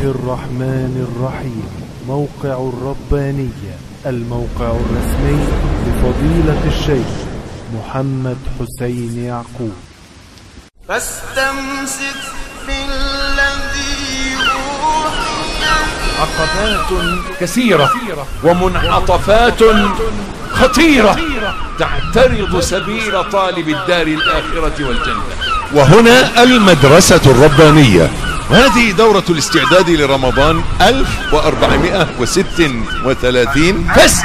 الرحمن الرحيم. موقع الربانية، الموقع الرسمي لفضيلة الشيخ محمد حسين يعقوب. فاستمسك بالذي أوحي. عقبات كثيرة ومنعطفات خطيرة تعترض سبيل طالب الدار الآخرة والجنة. وهنا المدرسة الربانية، وهذه دورة الاستعداد لرمضان 1436.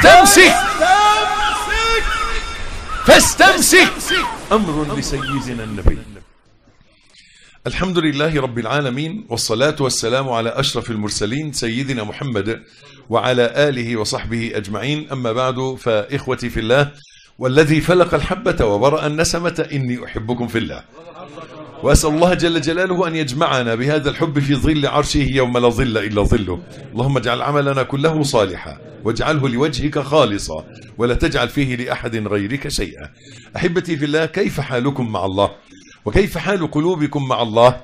فاستمسك أمر لسيدنا النبي. الحمد لله رب العالمين، والصلاة والسلام على أشرف المرسلين سيدنا محمد وعلى آله وصحبه أجمعين. أما بعد، فإخوتي في الله والذي فلق الحبة وبرأ النسمة، إني أحبكم في الله، وأسأل الله جل جلاله أن يجمعنا بهذا الحب في ظل عرشه يوم لا ظل إلا ظله. اللهم اجعل عملنا كله صالحا، واجعله لوجهك خالصا، ولا تجعل فيه لأحد غيرك شيئا. أحبتي في الله، كيف حالكم مع الله؟ وكيف حال قلوبكم مع الله؟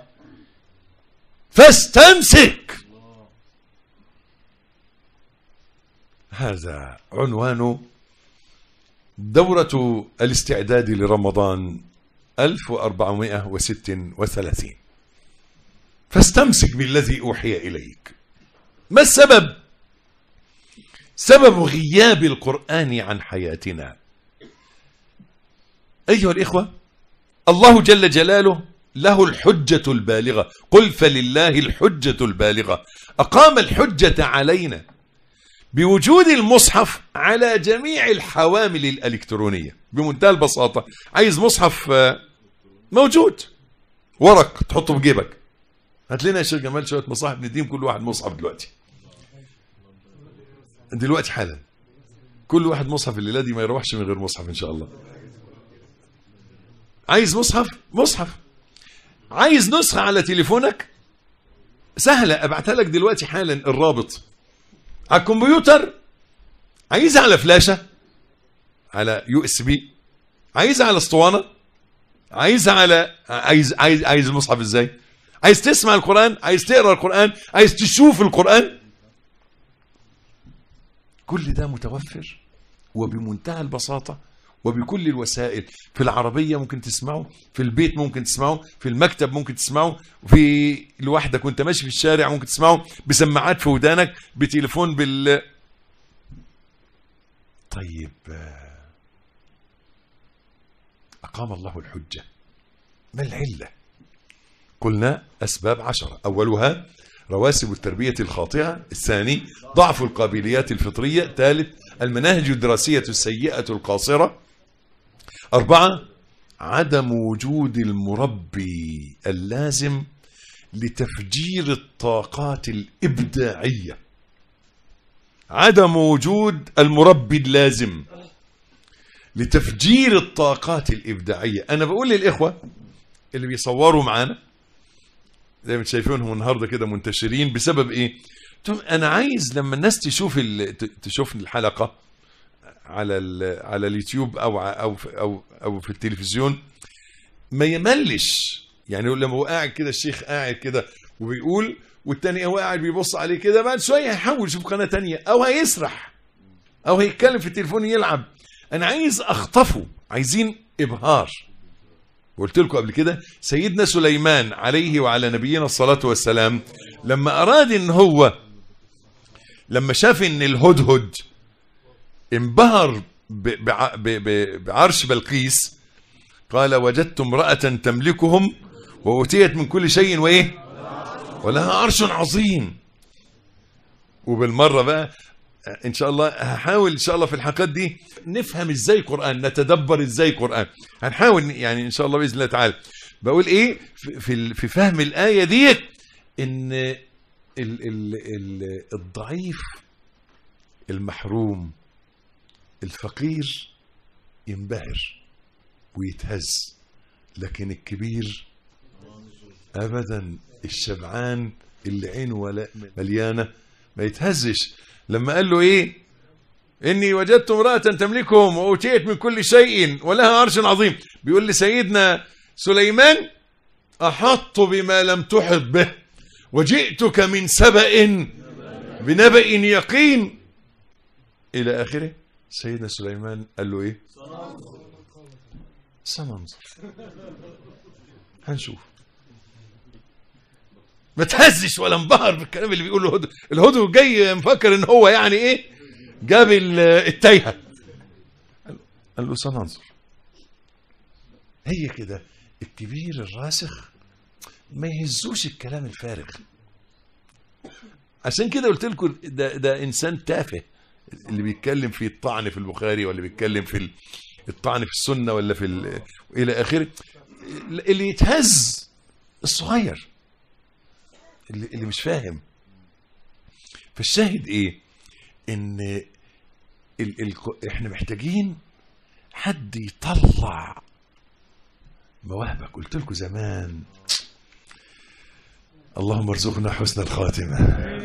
فاستمسك. هذا عنوان دورة الاستعداد لرمضان 1436. فاستمسك بالذي أوحي إليك. ما السبب؟ سبب غياب القرآن عن حياتنا. أيها الإخوة، الله جل جلاله له الحجة البالغة. قل فلله الحجة البالغة. أقام الحجة علينا بوجود المصحف على جميع الحوامل الإلكترونية. بمنتهى البساطة، عايز مصحف موجود، ورق تحطه في جيبك. هات لنا يا شيخ جمال شوية مصاحف نديم كل واحد مصحف دلوقتي حالا. كل واحد مصحف، الليلة دي ما يروحش من غير مصحف إن شاء الله. عايز مصحف. عايز نسخة على تليفونك، سهلة، ابعتها لك دلوقتي حالا الرابط. على الكمبيوتر، عايزها على فلاشة، على USB، عايزها على اسطوانة، عايزها على عايز المصحف ازاي؟ عايز تسمع القرآن، عايز تقرأ القرآن، عايز تشوف القرآن، كل ده متوفر وبمنتهى البساطة وبكل الوسائل. في العربية ممكن تسمعه، في البيت ممكن تسمعه، في المكتب ممكن تسمعه، في لوحدك وانت ماشي في الشارع ممكن تسمعه، بسماعات في ودانك، بتليفون طيب، أقام الله الحجة. ما العلة؟ قلنا أسباب 10. أولها رواسب التربية الخاطئة. الثاني ضعف القابليات الفطرية. الثالث المناهج الدراسية السيئة القاصرة. 4 عدم وجود المربي اللازم لتفجير الطاقات الإبداعية. عدم وجود المربي اللازم لتفجير الطاقات الإبداعية. أنا بقول للإخوة اللي بيصوروا معانا، زي ما شايفينهم النهارده كده منتشرين، بسبب إيه؟ أنا عايز لما الناس تشوف الحلقة على اليوتيوب او في التلفزيون ما يملش. يعني لما هو قاعد كده، الشيخ قاعد كده وبيقول، والتاني هو قاعد بيبص عليه كده، بعد شويه هيحاول يشوف قناه تانية، او هيسرح، او هيتكلم في التليفون يلعب. انا عايز اخطفه، عايزين ابهار. وقلت لكم قبل كده، سيدنا سليمان عليه وعلى نبينا الصلاه والسلام، لما اراد ان هو، لما شاف ان الهدهد انبهر بعرش بلقيس، قال وجدت امرأة تملكهم وأوتيت من كل شيء وإيه ولها عرش عظيم. وبالمرة بقى إن شاء الله هحاول إن شاء الله في الحلقات دي نفهم إزاي قرآن، نتدبر إزاي قرآن. هنحاول يعني إن شاء الله بإذن الله تعالى. بقول إيه في فهم الآية دي، إن الضعيف المحروم الفقير ينبهر ويتهز، لكن الكبير ابدا، الشبعان اللي عينه ولا مليانه ما يتهزش. لما قال له ايه؟ اني وجدت امرأة تملكهم واوتيت من كل شيء ولها عرش عظيم. بيقول لسيدنا سليمان احط بما لم تحط به وجئتك من سبأ بنبأ يقين إلى آخره. سيدنا سليمان قال له إيه؟ سننظر، هنشوف. ما تهزش ولا انبهر بالكلام اللي بيقوله الهدهد. الهدهد جاي مفكر ان هو يعني ايه، جاب التايهه. قال له سننظر. هي كده الكبير الراسخ ما يهزوش الكلام الفارغ. عشان كده قلت لكم ده انسان تافه اللي بيتكلم في الطعن في البخاري، ولا بيتكلم في الطعن في السنه، ولا في الى اخره. اللي يتهز الصغير اللي مش فاهم. فالشاهد ايه؟ ان احنا محتاجين حد يطلع مواهبك. قلت لكم زمان اللهم ارزقنا حسن الخاتمه،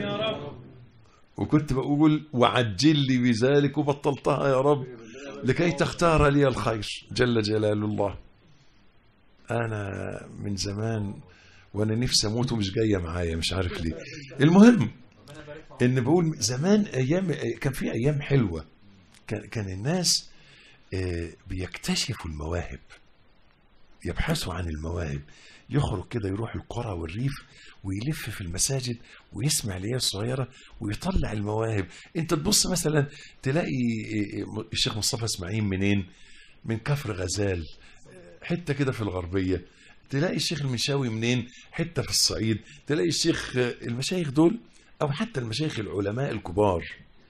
وكنت بقول وعجل لي بذلك، وبطلتها يا رب لكي تختار لي الخير جل جلال الله. انا من زمان وانا نفسي اموت ومش جايه معايا، مش عارف ليه. المهم ان بقول زمان ايام كان في ايام حلوه، كان الناس بيكتشفوا المواهب، يبحثوا عن المواهب. يخرج كده يروح القرى والريف ويلف في المساجد ويسمع العيال الصغيره ويطلع المواهب. انت تبص مثلا تلاقي الشيخ مصطفى اسماعيل منين؟ من كفر غزال، حته كده في الغربيه. تلاقي الشيخ المنشاوي منين؟ حته في الصعيد. تلاقي الشيخ، المشايخ دول او حتى المشايخ العلماء الكبار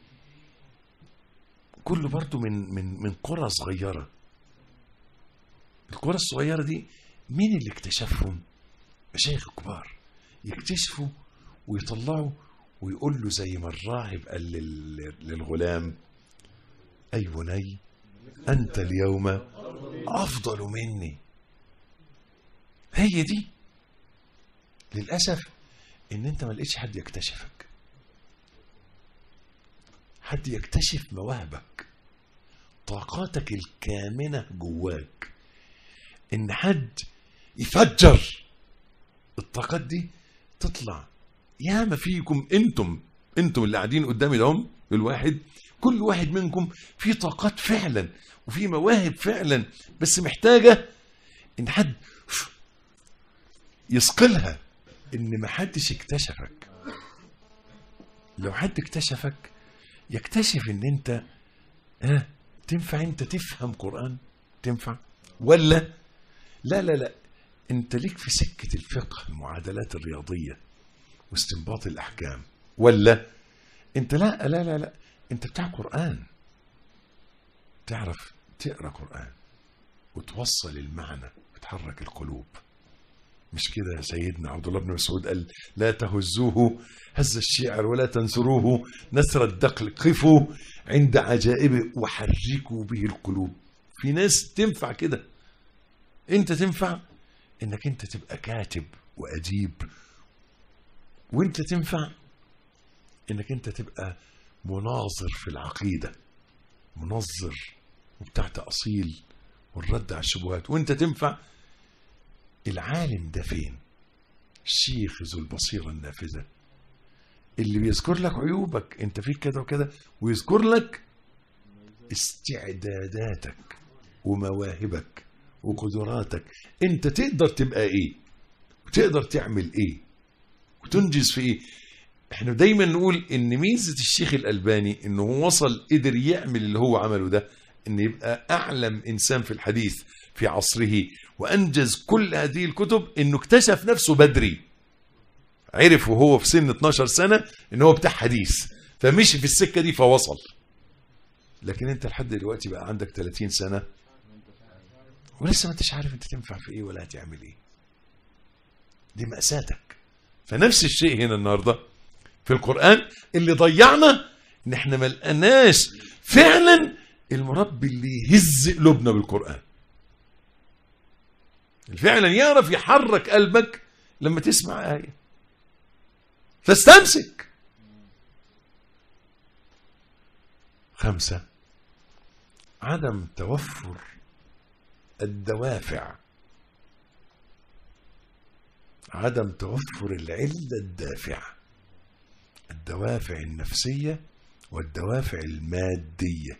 كله برضو من قرى صغيره. القرى الصغيره دي مين اللي اكتشفهم؟ مشايخ الكبار يكتشفوا ويطلعوا ويقول له زي ما الراهب قال للغلام: اي بني انت اليوم افضل مني. هي دي. للاسف ان انت ما لقيتش حد يكتشفك، حد يكتشف مواهبك، طاقاتك الكامنه جواك، ان حد يفجر الطاقات دي تطلع. يا ما فيكم انتم اللي قاعدين قدامي دهم الواحد، كل واحد منكم في طاقات فعلا وفي مواهب فعلا، بس محتاجه ان حد يصقلها، ان ما حدش اكتشفك. لو حد اكتشفك يكتشف ان انت تنفع انت تفهم قرآن، تنفع ولا لا انت ليك في سكة الفقه، المعادلات الرياضية واستنباط الاحكام، ولا انت لا انت بتاع قرآن، تعرف تقرأ قرآن وتوصل المعنى وتحرك القلوب. مش كده سيدنا عبد الله بن مسعود قال: لا تهزوه هز الشعر ولا تنثروه نثر الدقل، قفوا عند عجائبه وحركوا به القلوب. في ناس تنفع كده، انت تنفع انك انت تبقى كاتب وأديب، وانت تنفع انك انت تبقى مناظر في العقيدة، منظر وبتاع تأصيل والرد على الشبهات. وانت تنفع العالم ده فين؟ الشيخ ذو البصيرة النافذة اللي بيذكر لك عيوبك، انت فيك كده وكده، ويذكر لك استعداداتك ومواهبك وقدراتك، انت تقدر تبقى ايه وتقدر تعمل ايه وتنجز في ايه. احنا دايما نقول ان ميزة الشيخ الألباني انه وصل قدر يعمل اللي هو عمله ده، ان يبقى اعلم انسان في الحديث في عصره وانجز كل هذه الكتب، انه اكتشف نفسه بدري، عرف وهو في سن 12 سنة ان هو بتاع حديث، فمشي في السكة دي فوصل. لكن انت لحد دلوقتي بقى عندك 30 سنة ولسه ما انتش عارف انت تنفع في ايه ولا هتعمل ايه. دي مأساتك. فنفس الشيء هنا النهاردة في القرآن، اللي ضيعنا ان احنا ما لقناش فعلا المربي اللي يهز قلوبنا بالقرآن، فعلا يعرف يحرك قلبك لما تسمع آية فاستمسك. 5، عدم توفر الدوافع عدم توفر العلة الدافعة، الدوافع النفسية والدوافع المادية.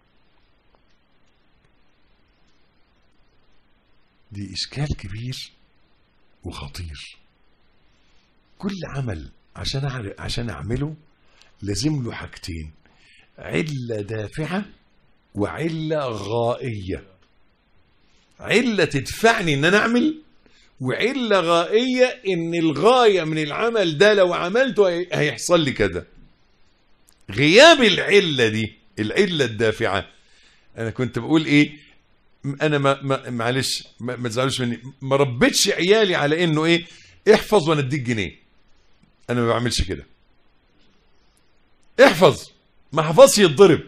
دي إشكال كبير وخطير. كل عمل عشان أعمله لازم له حاجتين: علة دافعة وعلة غائية. علة تدفعني ان انا اعمل، وعلة غائية ان الغاية من العمل ده لو عملته هيحصل لي كده. غياب العلة دي، العلة الدافعة، انا كنت بقول ايه، انا معلش ما تزعلوش مني، ما ربيتش عيالي على انه ايه، احفظ وانا اديك جنيه. انا ما بعملش كده. احفظ، ما حفظش يتضرب.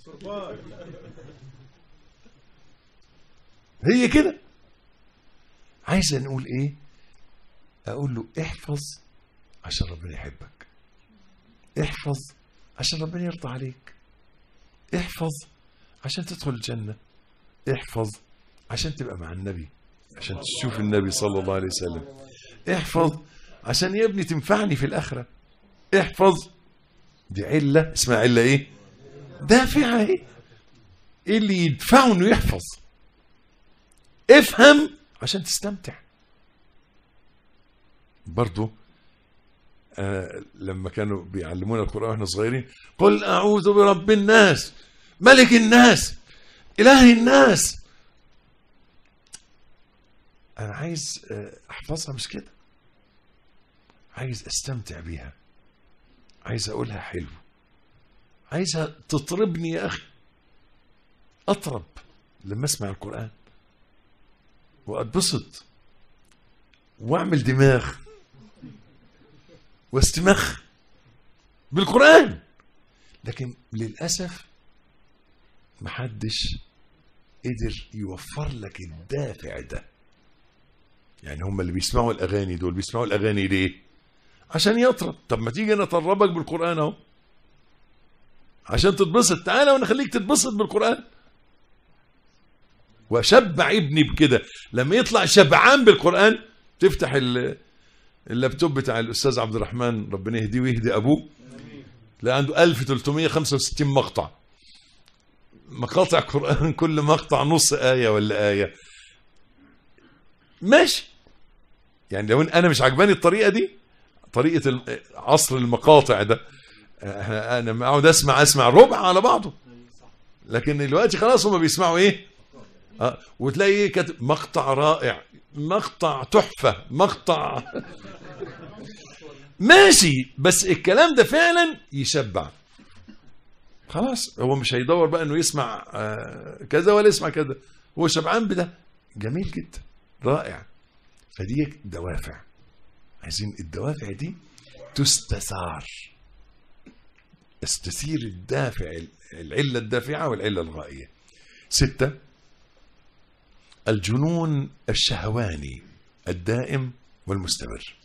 هي كده. عايز نقول ايه؟ اقول له احفظ عشان ربنا يحبك، احفظ عشان ربنا يرضى عليك، احفظ عشان تدخل الجنة، احفظ عشان تبقى مع النبي، عشان تشوف النبي صلى الله عليه وسلم، احفظ عشان يا ابني تنفعني في الآخرة، احفظ. دي علة اسمها علة ايه؟ دافعة. ايه اللي يدفعه انه يحفظ؟ افهم عشان تستمتع. برضو لما كانوا بيعلمونا القرآن واحنا صغيرين، قل أعوذ برب الناس ملك الناس إله الناس. أنا عايز أحفظها، مش كده، عايز أستمتع بيها، عايز أقولها حلو، عايزها تطربني يا أخي، أطرب لما أسمع القرآن وأتبسط وأعمل دماغ واستمخ بالقرآن. لكن للأسف محدش قدر يوفر لك الدافع ده. يعني هم اللي بيسمعوا الأغاني دول بيسمعوا الأغاني ليه؟ عشان يطرب. طب ما تيجي أنا أطربك بالقرآن أهو عشان تتبسط. تعالى وأنا خليك تتبسط بالقرآن، وشبع ابني بكده. لما يطلع شبعان بالقرآن تفتح اللابتوب بتاع الأستاذ عبد الرحمن ربنا يهديه ويهدي أبوه، تلاقي عنده 1365 مقطع، مقاطع قرآن، كل مقطع نص آية ولا آية. ماشي، يعني لو أنا مش عجباني الطريقة دي، طريقة عصر المقاطع ده، أنا أقعد أسمع ربع على بعضه. لكن دلوقتي خلاص هم بيسمعوا إيه؟ وتلاقي إيه كاتب مقطع رائع، مقطع تحفة، مقطع ماشي. بس الكلام ده فعلا يشبع. خلاص هو مش هيدور بقى انه يسمع كذا ولا يسمع كذا، هو شبعان بده. جميل جدا، رائع. فدي دوافع، عايزين الدوافع دي تستثار. استثير الدافع، العلة الدافعة والعلة الغائية. 6، الجنون الشهواني الدائم والمستمر.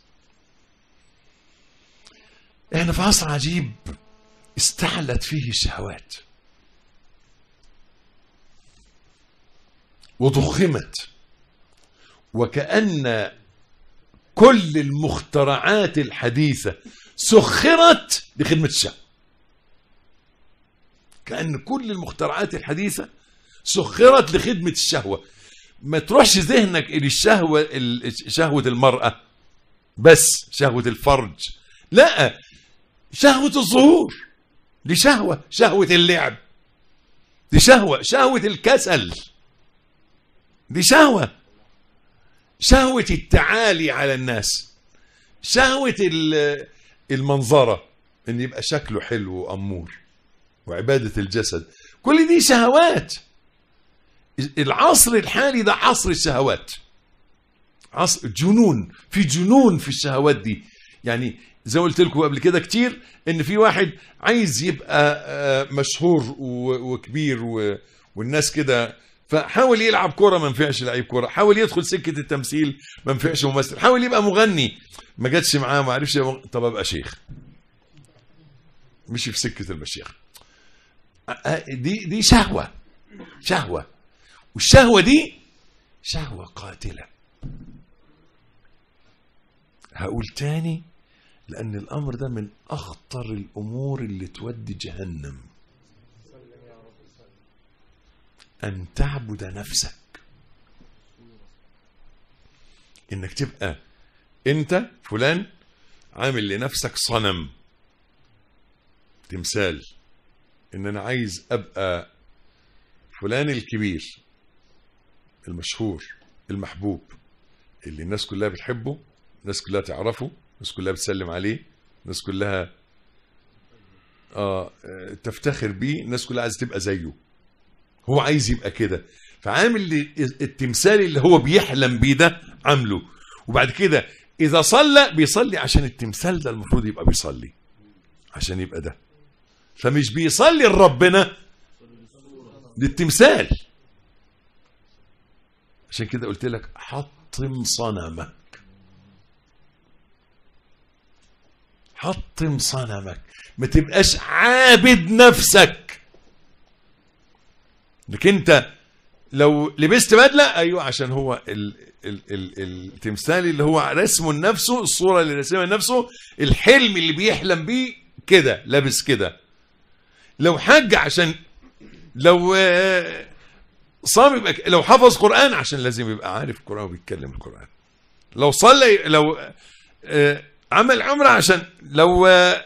احنا في عصر عجيب استعلت فيه الشهوات وضخمت، وكأن كل المخترعات الحديثة سخرت لخدمة الشهوة. كأن كل المخترعات الحديثة سخرت لخدمة الشهوة. ما تروحش ذهنك إلى الشهوة، شهوة المرأة بس، شهوة الفرج، لا، شهوة الظهور دي شهوة، شهوة اللعب دي شهوة، شهوة الكسل دي شهوة، شهوة التعالي على الناس، شهوة المنظرة، ان يبقى شكله حلو وأمور، وعبادة الجسد، كل دي شهوات. العصر الحالي ده عصر الشهوات، عصر جنون، في جنون في الشهوات دي. يعني زي ما قلت لكم قبل كده كتير، ان في واحد عايز يبقى مشهور وكبير والناس كده، فحاول يلعب كوره ما نفعش لعيب كوره، حاول يدخل سكه التمثيل ما نفعش ممثل، حاول يبقى مغني ما جاتش معاه، ما عرفش، طب ابقى شيخ، مشي في سكه المشيخ. دي شهوه، شهوه، والشهوه دي شهوه قاتله. هقول تاني لأن الأمر ده من أخطر الأمور اللي تودي جهنم. أن تعبد نفسك، إنك تبقى أنت فلان عامل لنفسك صنم، تمثال، إن أنا عايز أبقى فلان الكبير المشهور المحبوب اللي الناس كلها بتحبه، الناس كلها تعرفه، الناس كلها بتسلم عليه، الناس كلها تفتخر بيه، الناس كلها عايزه تبقى زيه. هو عايز يبقى كده، فعامل التمثال اللي هو بيحلم بيه ده عامله. وبعد كده اذا صلى بيصلي عشان التمثال ده المفروض يبقى بيصلي عشان يبقى ده، فمش بيصلي لربنا، للتمثال. عشان كده قلت لك حطم صنمك، حطم صنمك، ما تبقاش عابد نفسك. انك انت لو لبست بدله، ايوه عشان هو التمثال اللي هو رسمه لنفسه، الصوره اللي رسمها لنفسه، الحلم اللي بيحلم بيه كده، لابس كده. لو حج عشان، لو صام يبقى، لو حفظ قرآن عشان لازم يبقى عارف القرآن وبيتكلم القرآن. لو صلى، لو عمل عمرة عشان، لو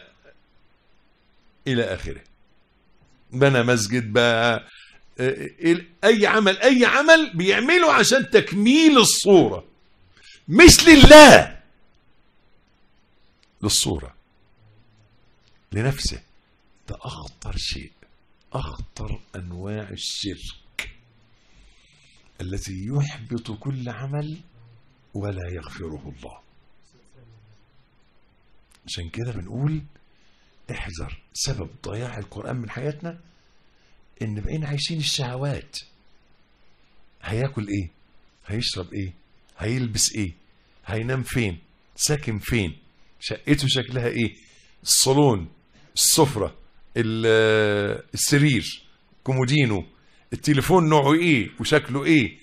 إلى آخره، بنى مسجد بقى، أي عمل بيعمله عشان تكميل الصورة، مش لله، للصورة، لنفسه. ده أخطر شيء، أخطر أنواع الشرك الذي يحبط كل عمل ولا يغفره الله. عشان كده بنقول احذر. سبب ضياع القرآن من حياتنا ان بقينا عايشين الشهوات. هياكل ايه، هيشرب ايه، هيلبس ايه، هينام فين، ساكن فين، شقته شكلها ايه، الصالون، السفرة، السرير، كومودينو، التليفون نوعه ايه وشكله ايه،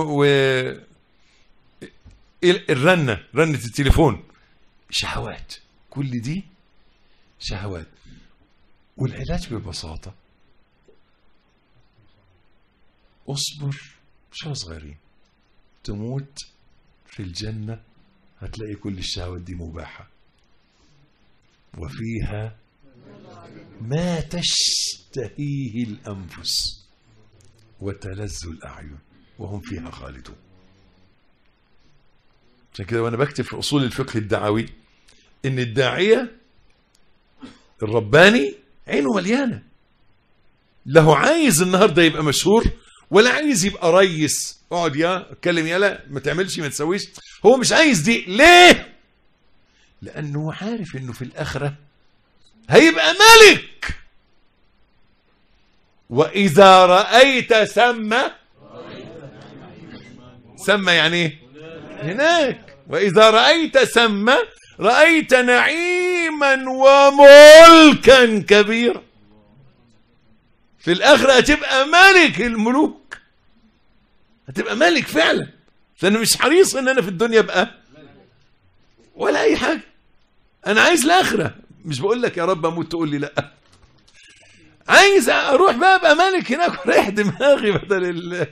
الرنة، رنة التليفون، شهوات. كل دي شهوات. والعلاج ببساطة اصبر شوية صغيرين، تموت في الجنة هتلاقي كل الشهوات دي مباحة، وفيها ما تشتهيه الأنفس وتلذ الأعين وهم فيها خالدون. عشان كده وانا بكتب في اصول الفقه الدعوي ان الداعية الرباني عينه مليانة، له عايز النهاردة يبقى مشهور ولا عايز يبقى ريس، اقعد يا اتكلم يلا ما تعملش ما تسويش. هو مش عايز دي. ليه؟ لانه عارف انه في الاخرة هيبقى ملك. واذا رأيت سمى يعني ايه؟ هناك. واذا رأيت سمى رأيت نعيما وملكا كبيرا. في الآخرة هتبقى ملك الملوك، هتبقى ملك فعلا. لأنه مش حريص ان انا في الدنيا ابقى ولا اي حاجة، انا عايز الآخرة. مش بقول لك يا رب اموت تقول لي لا، عايز اروح بقى ابقى ملك هناك وريح دماغي بدل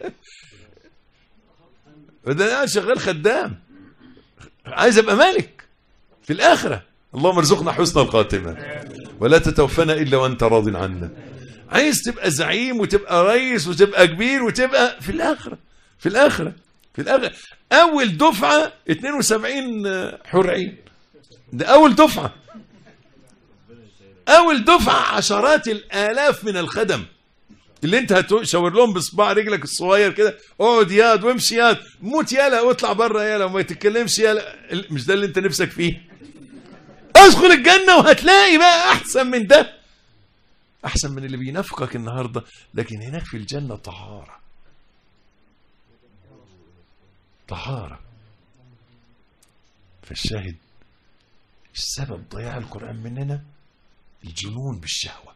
انا شغال خدام. عايز ابقى ملك في الآخرة. اللهم ارزقنا حسن الخاتمة ولا تتوفنا إلا وأنت راض عنا. عايز تبقى زعيم وتبقى رئيس وتبقى كبير وتبقى في الآخرة. في الآخرة في الآخرة. أول دفعة 72 حور عين، ده أول دفعة. أول دفعة عشرات الآلاف من الخدم اللي انت هتشاور لهم بصباع رجلك الصغير كده، اقعد ياد وامشي ياد، موت يالا واطلع بره يالا وما تتكلمش يالا. مش ده اللي انت نفسك فيه؟ ادخل الجنة وهتلاقي بقى احسن من ده، احسن من اللي بينافقك النهاردة. لكن هناك في الجنة طهارة، طهارة. فالشاهد السبب ضياع القرآن مننا الجنون بالشهوة.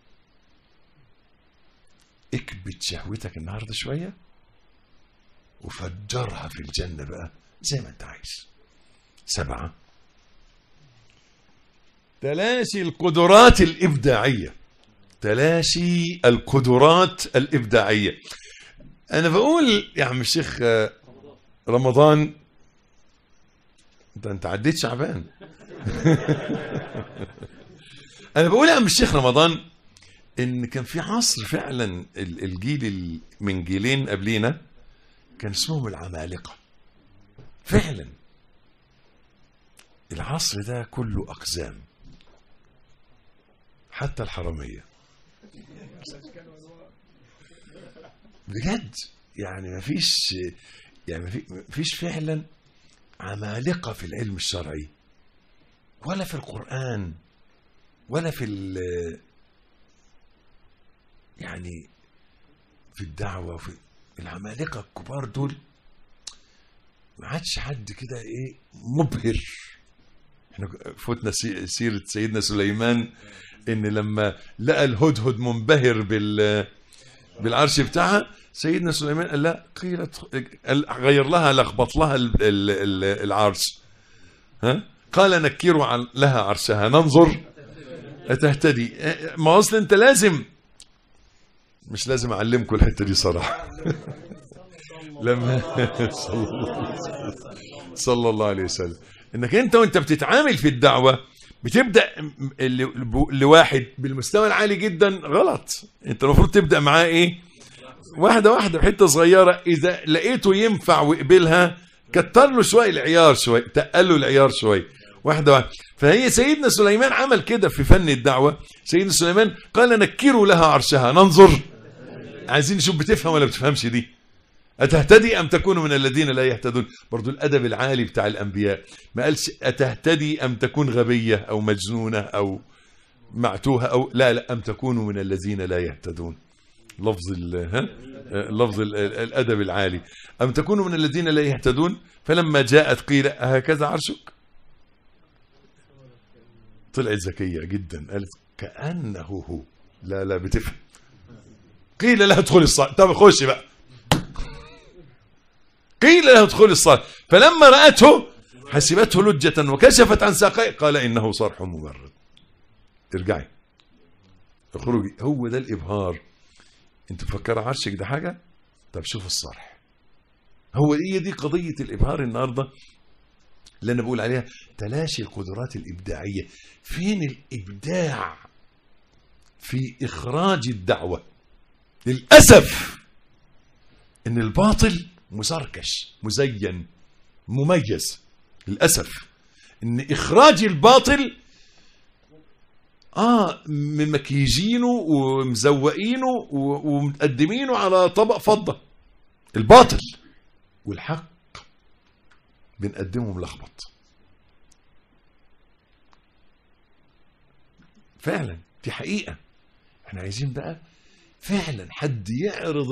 اكبت شهوتك النهاردة شوية وفجرها في الجنة بقى زي ما انت عايز. 7 تلاشي القدرات الإبداعية. تلاشي القدرات الإبداعية. أنا بقول يا عم الشيخ رمضان، أنت عديت شعبان. أنا بقول يا عم الشيخ رمضان إن كان في عصر فعلا الجيل من جيلين قبلينا كان اسمهم العمالقة. فعلا العصر ده كله أقزام، حتى الحرامية بجد. يعني مفيش فعلا عمالقة في العلم الشرعي ولا في القرآن ولا في يعني في الدعوة. في العمالقة الكبار دول ما عادش حد كده ايه مبهر. احنا فوتنا سيرة سيدنا سليمان، ان لما لقى الهدهد منبهر بالعرش بتاعها، سيدنا سليمان قال لا غير لها، لخبط لها العرش. قال نكروا لها عرشها ننظر أتهتدي. ما اصل انت لازم، مش لازم اعلمكم الحته دي صراحه. لما صلى الله عليه وسلم، انك انت وانت بتتعامل في الدعوه بتبدا لواحد بالمستوى العالي جدا غلط. انت المفروض تبدا معاه ايه؟ واحده واحده بحته صغيره. اذا لقيته ينفع وقبلها كتر له شويه العيار، شويه تقل له العيار شويه، واحده واحده. فهي سيدنا سليمان عمل كده في فن الدعوه. سيدنا سليمان قال نكروا لها عرشها ننظر. عايزين نشوف بتفهم ولا بتفهمش دي. أتهتدي أم تكون من الذين لا يهتدون. برضو الأدب العالي بتاع الأنبياء ما قالش أتهتدي أم تكون غبية أو مجنونة أو معتوهة أو لا أم تكونوا من الذين لا يهتدون. لفظ الأدب العالي أم تكونوا من الذين لا يهتدون. فلما جاءت قيل هكذا عرشك، طلعت ذكية جدا قالت كأنه هو. لا بتفهم. قيل لها ادخل الصلاة. طب خشي بقى. قيل لها ادخل الصلاة فلما رأته حسبته لجة وكشفت عن ساقيه قال إنه صرح ممرد. ارجعي اخرجي. هو ده الإبهار. انت مفكر عرشك ده حاجة؟ طب شوف الصرح. هي دي قضية الإبهار النهاردة اللي أنا بقول عليها تلاشي القدرات الإبداعية. فين الإبداع في إخراج الدعوة؟ للأسف إن الباطل مسركش مزين مميز. للأسف إن إخراج الباطل ممكيجينه ومزوقينه ومقدمينه على طبق فضة. الباطل والحق بنقدمه ملخبط. فعلا دي حقيقة. احنا عايزين بقى فعلا حد يعرض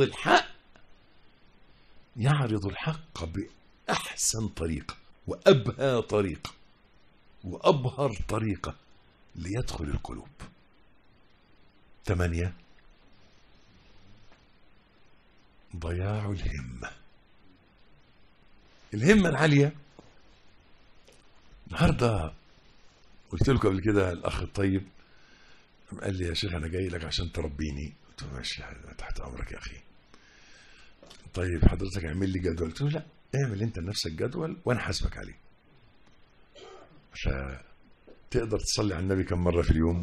الحق بأحسن طريقة وأبهى طريقة وأبهر طريقة ليدخل القلوب. 8 ضياع الهمة. الهمة العالية. النهارده قلت لكم قبل كده الأخ الطيب قال لي يا شيخ أنا جاي لك عشان تربيني. قلت له ماشي تحت أمرك يا أخي. طيب حضرتك اعمل لي جدول. قلت له لا اعمل انت لنفسك جدول وانا حاسبك عليه. فتقدر تصلي على النبي كم مرة في اليوم؟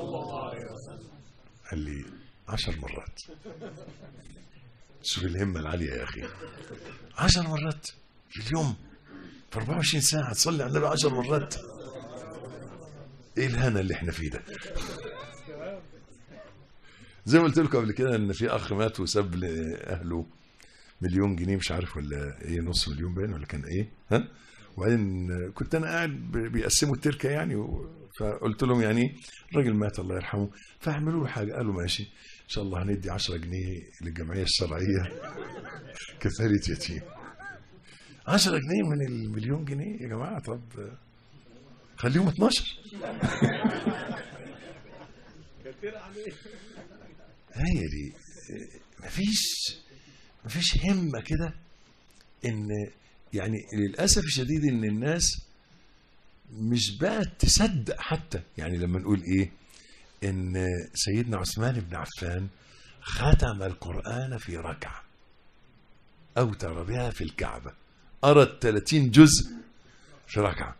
قال لي 10 مرات. شوف الهمة العالية يا أخي. 10 مرات في اليوم في 24 ساعة تصلي على النبي 10 مرات. ايه الهنا اللي احنا فيه ده؟ زي ما قلت لكم قبل كده ان في اخ مات وساب لاهله مليون جنيه مش عارف ولا ايه، نص مليون باين ولا كان ايه. وبعدين كنت انا قاعد بيقسموا التركه يعني فقلت لهم يعني الراجل مات الله يرحمه فاعملوا له حاجه. قالوا ماشي ان شاء الله هندي 10 جنيه للجمعيه الشرعيه كفاله يتيم. 10 جنيه من المليون جنيه يا جماعه. طب خليهم 12. هي دي. مفيش همة كده. ان يعني للأسف الشديد ان الناس مش بقى تصدق حتى، يعني لما نقول ايه ان سيدنا عثمان بن عفان ختم القرآن في ركعة اوتر بها في الكعبة، أرد 30 جزء في ركعة.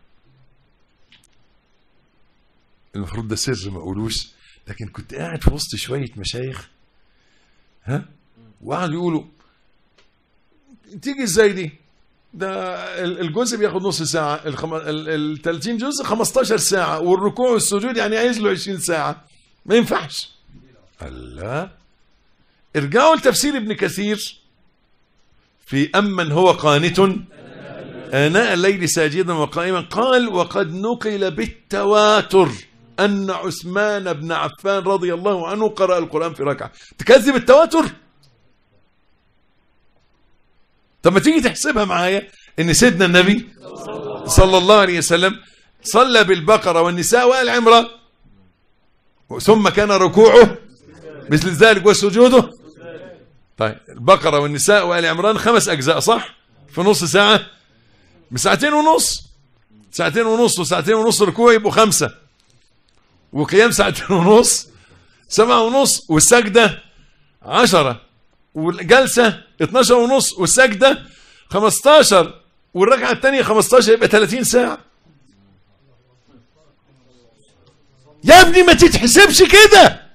المفروض ده سر ما اقولوش، لكن كنت قاعد في وسط شوية مشايخ وقعدوا يقولوا تيجي ازاي دي؟ ده الجزء بياخد نص ساعة، ال 30 جزء 15 ساعة، والركوع والسجود يعني عايز له 20 ساعة، ما ينفعش. الله، ارجعوا لتفسير ابن كثير في أمن هو قانت آناء الليل ساجدا وقائما، قال وقد نقل بالتواتر أن عثمان بن عفان رضي الله عنه قرأ القرآن في ركعة. تكذب التواتر؟ طب ما تيجي تحسبها معايا ان سيدنا النبي صلى الله عليه وسلم صلى بالبقرة والنساء وآل عمران، ثم كان ركوعه مثل ذلك وسجوده. طيب البقرة والنساء وآل عمران 5 أجزاء صح؟ في نص ساعة، بساعتين ونص، ساعتين ونص وساعتين ونص ركوع يبقوا 5، وقيام ساعتين ونص 7 ونص، والسجدة 10، والجلسة 12 ونص، والسجدة 15، والركعة الثانية 15، يبقى 30 ساعة. يا ابني ما تتحسبش كده.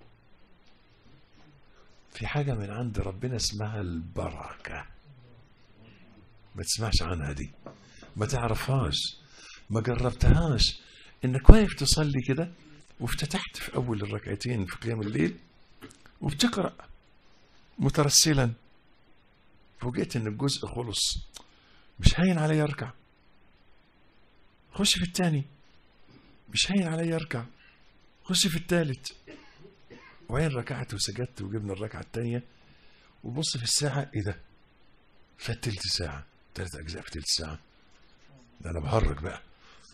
في حاجة من عند ربنا اسمها البركة، ما تسمعش عنها دي، ما تعرفهاش، ما جربتهاش. انك واقف تصلي كده وافتتحت في اول الركعتين في قيام الليل وبتقرأ مترسلا، فوجئت ان الجزء خلص، مش هين علي اركع، خش في الثاني، مش هين علي اركع، خش في الثالث، وعين ركعت وسجدت وجبنا الركعه الثانيه، وبص في الساعه، ايه ده؟ فات تلت ساعه، 3 أجزاء في تلت ساعه، ده انا بهرج بقى.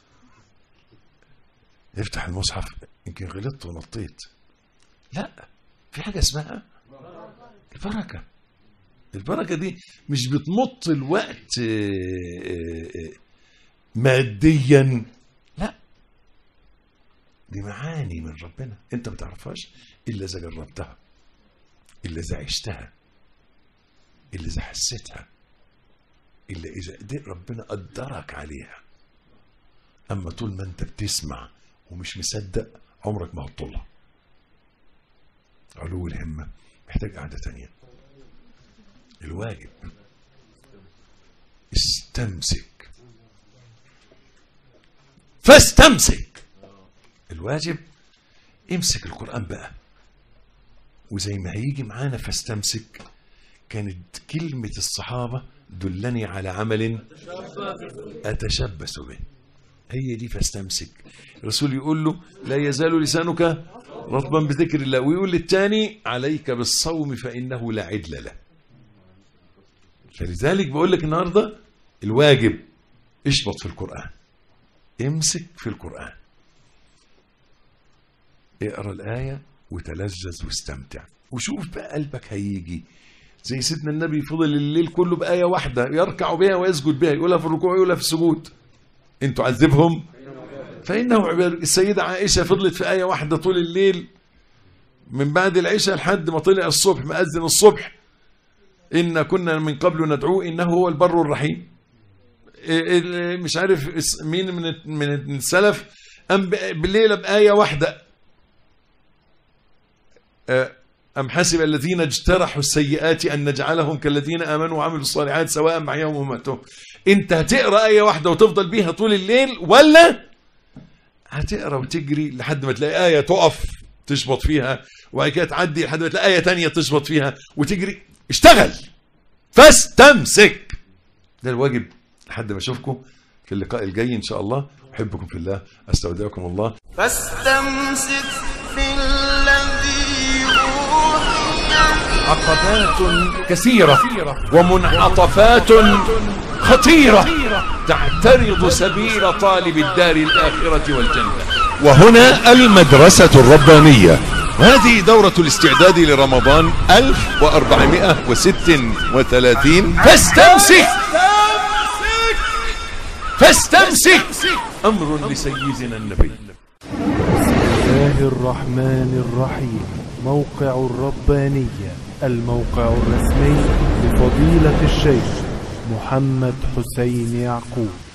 افتح المصحف، يمكن غلطت ونطيت. لا، في حاجه اسمها البركة. البركة دي مش بتمط الوقت ماديا، لا، دي معاني من ربنا انت ما تعرفهاش الا اذا جربتها، الا اذا عشتها، الا اذا حسيتها، الا اذا ربنا قدرك عليها. اما طول ما انت بتسمع ومش مصدق عمرك ما هتطولها. علو الهمة محتاج قعدة تانية. الواجب استمسك، فاستمسك. الواجب امسك القرآن بقى، وزي ما هيجي معانا فاستمسك، كانت كلمة الصحابة دلني على عمل أتشبث به، هي دي فاستمسك. الرسول يقول له لا يزال لسانك رطبا بذكر الله، ويقول للتاني عليك بالصوم فإنه لا عدل له. فلذلك بقول لك النهارده الواجب اشبط في القرآن، امسك في القرآن، اقرا الآية وتلذذ واستمتع، وشوف بقى قلبك هيجي زي سيدنا النبي فضل الليل كله بآية واحدة يركع بها ويسجد بها، يقولها في الركوع ويقولها في السجود، ان تعذبهم فإنه عباد. السيدة عائشة فضلت في آية واحدة طول الليل من بعد العشاء لحد ما طلع الصبح، مأذن الصبح، إن كنا من قبل ندعوه إنه هو البر الرحيم. مش عارف مين من السلف أم بالليلة بآية واحدة، أم حسب الذين اجترحوا السيئات أن نجعلهم كالذين آمنوا وعملوا الصالحات سواء معهم وماتهم. أنت هتقرأ آية واحدة وتفضل بيها طول الليل، ولا هتقرأ وتجري لحد ما تلاقي آية تقف تشبط فيها، وبعد كده تعدي لحد ما تلاقي آية تانية تشبط فيها وتجري؟ اشتغل، فاستمسك. ده الواجب. لحد ما اشوفكم في اللقاء الجاي ان شاء الله. احبكم في الله، استودعكم الله. فاستمسك بالذي أوحي. عقبات كثيرة ومنعطفات خطيرة تعترض سبيل طالب الدار الآخرة والجنة. وهنا المدرسة الربانية، هذه دورة الاستعداد لرمضان 1436. فاستمسك أمر لسيدنا النبي. بسم الله الرحمن الرحيم. موقع الربانية، الموقع الرسمي لفضيلة الشيخ محمد حسين يعقوب.